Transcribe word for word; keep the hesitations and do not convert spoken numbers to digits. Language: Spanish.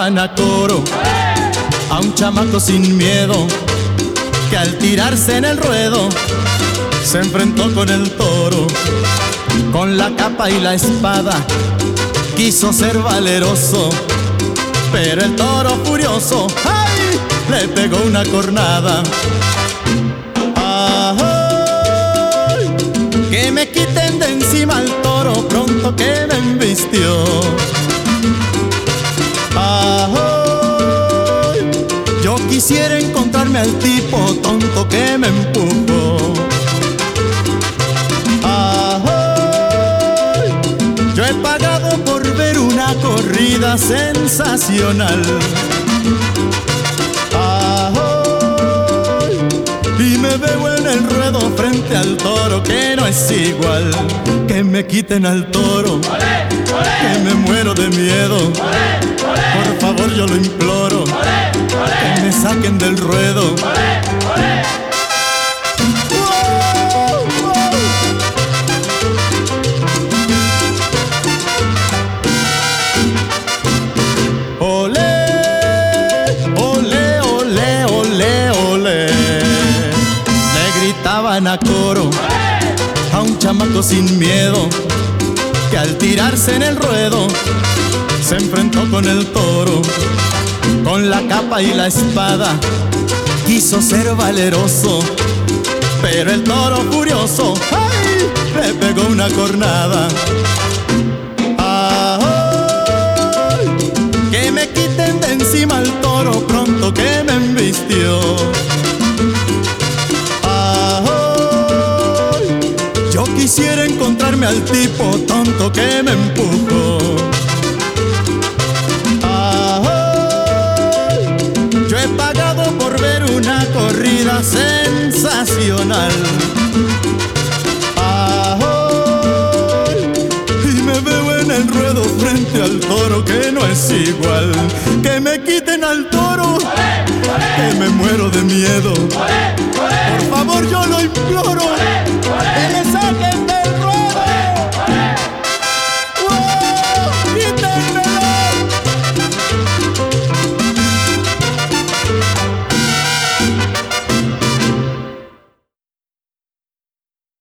gritaban a coro a un chamaco sin miedo que al tirarse en el ruedo se enfrentó con el toro. Con la capa y la espada quiso ser valeroso, pero el toro furioso, ¡ay!, le pegó una cornada. ¡Ay! Que me quiten de encima al toro pronto que me embistió. ¡Ay! Yo quisiera encontrarme al tipo tonto que me empujó. ¡Ay! Yo he pagado por ver una corrida sensacional. ¡Ay! Y me veo en el ruedo frente al toro que no es igual. Que me quiten al toro, ¡olé, olé!, que me muero de miedo. ¡Olé, olé! Por favor yo lo imploro, ¡olé, olé!, que me saquen del ruedo. ¡Olé, olé! Gritaban a coro a un chamaco sin miedo que al tirarse en el ruedo se enfrentó con el toro. Con la capa y la espada quiso ser valeroso, pero el toro furioso, ¡ay!, le pegó una cornada. ¡Ay! Que me quiten de encima al toro pronto que me embistió. Quisiera encontrarme al tipo tonto que me empujó. ¡Ay! Yo he pagado por ver una corrida sensacional. ¡Ay! Y me veo en el ruedo frente al toro que no es igual. Que me quiten al toro, ¡olé, olé!, que me muero de miedo. ¡Olé, olé! Por favor yo lo imploro, ¡olé!